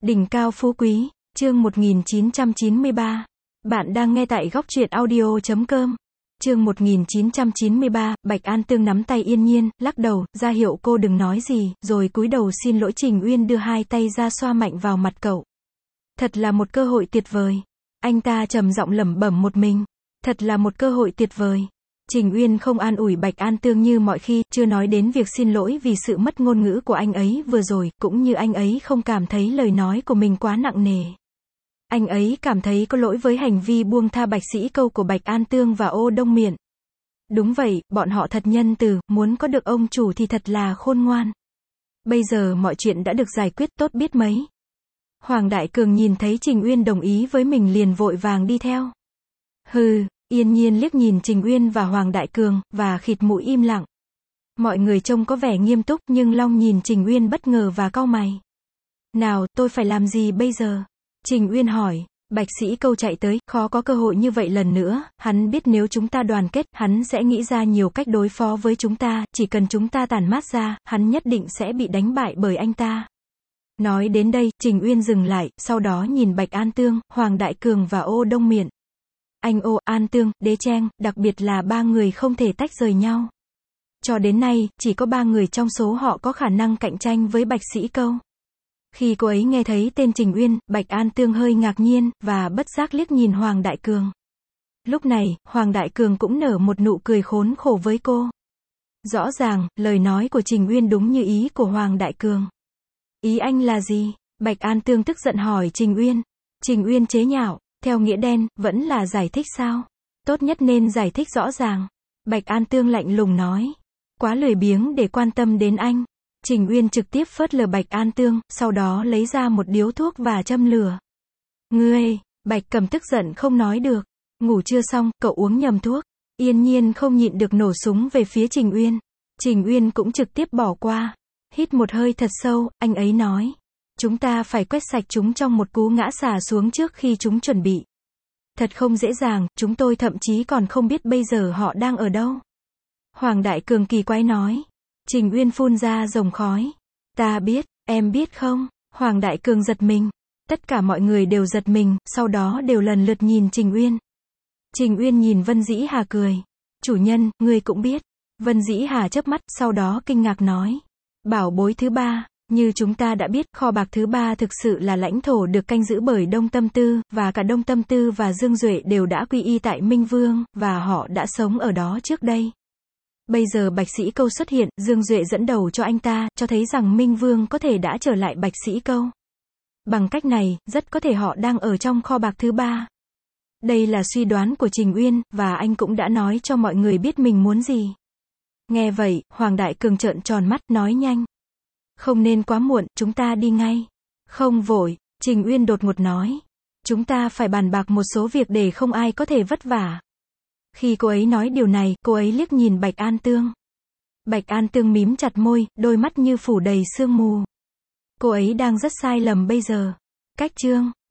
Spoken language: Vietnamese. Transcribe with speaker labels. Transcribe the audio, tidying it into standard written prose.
Speaker 1: Đỉnh cao phú quý, chương 1993. Bạn đang nghe tại góc truyện audio.com. Chương 1993, Bạch An Tương nắm tay Yên Nhiên, lắc đầu, ra hiệu cô đừng nói gì, rồi cúi đầu xin lỗi. Trình Uyên đưa hai tay ra xoa mạnh vào mặt cậu. Thật là một cơ hội tuyệt vời. Anh ta trầm giọng lẩm bẩm một mình. Thật là một cơ hội tuyệt vời. Trình Uyên không an ủi Bạch An Tương như mọi khi, chưa nói đến việc xin lỗi vì sự mất ngôn ngữ của anh ấy vừa rồi, cũng như anh ấy không cảm thấy lời nói của mình quá nặng nề. Anh ấy cảm thấy có lỗi với hành vi buông tha Bạch Sĩ Câu của Bạch An Tương và Ô Đông Miện. Đúng vậy, bọn họ thật nhân từ, muốn có được ông chủ thì thật là khôn ngoan. Bây giờ mọi chuyện đã được giải quyết tốt biết mấy. Hoàng Đại Cường nhìn thấy Trình Uyên đồng ý với mình liền vội vàng đi theo. Hừ. Yên Nhiên liếc nhìn Trình Uyên và Hoàng Đại Cường, và khịt mũi im lặng. Mọi người trông có vẻ nghiêm túc, nhưng Long nhìn Trình Uyên bất ngờ và cau mày. Nào, tôi phải làm gì bây giờ? Trình Uyên hỏi. Bạch Sĩ Câu chạy tới, khó có cơ hội như vậy lần nữa, hắn biết nếu chúng ta đoàn kết, hắn sẽ nghĩ ra nhiều cách đối phó với chúng ta, chỉ cần chúng ta tản mát ra, hắn nhất định sẽ bị đánh bại bởi anh ta. Nói đến đây, Trình Uyên dừng lại, sau đó nhìn Bạch An Tương, Hoàng Đại Cường và Ô Đông Miện. Anh Ô, An Tương, Đế Trang, đặc biệt là ba người không thể tách rời nhau. Cho đến nay, chỉ có ba người trong số họ có khả năng cạnh tranh với Bạch Sĩ Câu. Khi cô ấy nghe thấy tên Trình Uyên, Bạch An Tương hơi ngạc nhiên, và bất giác liếc nhìn Hoàng Đại Cường. Lúc này, Hoàng Đại Cường cũng nở một nụ cười khốn khổ với cô. Rõ ràng, lời nói của Trình Uyên đúng như ý của Hoàng Đại Cường. Ý anh là gì? Bạch An Tương tức giận hỏi Trình Uyên. Trình Uyên chế nhạo. Theo nghĩa đen, vẫn là giải thích sao? Tốt nhất nên giải thích rõ ràng. Bạch An Tương lạnh lùng nói. Quá lười biếng để quan tâm đến anh. Trình Uyên trực tiếp phớt lờ Bạch An Tương, sau đó lấy ra một điếu thuốc và châm lửa. Ngươi, Bạch Cầm tức giận không nói được. Ngủ chưa xong, cậu uống nhầm thuốc. Yên Nhiên không nhịn được nổ súng về phía Trình Uyên. Trình Uyên cũng trực tiếp bỏ qua. Hít một hơi thật sâu, anh ấy nói. Chúng ta phải quét sạch chúng trong một cú ngã xả xuống trước khi chúng chuẩn bị. Thật không dễ dàng, chúng tôi thậm chí còn không biết bây giờ họ đang ở đâu. Hoàng Đại Cường kỳ quái nói. Trình Uyên phun ra dòng khói. Ta biết, em biết không? Hoàng Đại Cường giật mình. Tất cả mọi người đều giật mình, sau đó đều lần lượt nhìn Trình Uyên. Trình Uyên nhìn Vân Dĩ Hà cười. Chủ nhân, ngươi cũng biết. Vân Dĩ Hà chớp mắt, sau đó kinh ngạc nói. Bảo bối thứ ba. Như chúng ta đã biết, kho bạc thứ ba thực sự là lãnh thổ được canh giữ bởi Đông Tâm Tư, và cả Đông Tâm Tư và Dương Duệ đều đã quy y tại Minh Vương, và họ đã sống ở đó trước đây. Bây giờ Bạch Sĩ Câu xuất hiện, Dương Duệ dẫn đầu cho anh ta, cho thấy rằng Minh Vương có thể đã trở lại Bạch Sĩ Câu. Bằng cách này, rất có thể họ đang ở trong kho bạc thứ ba. Đây là suy đoán của Trình Uyên, và anh cũng đã nói cho mọi người biết mình muốn gì. Nghe vậy, Hoàng Đại Cường trợn tròn mắt, nói nhanh. Không nên quá muộn, chúng ta đi ngay. Không vội, Trình Uyên đột ngột nói. Chúng ta phải bàn bạc một số việc để không ai có thể vất vả. Khi cô ấy nói điều này, cô ấy liếc nhìn Bạch An Tương. Bạch An Tương mím chặt môi, đôi mắt như phủ đầy sương mù. Cô ấy đang rất sai lầm bây giờ. Cách chương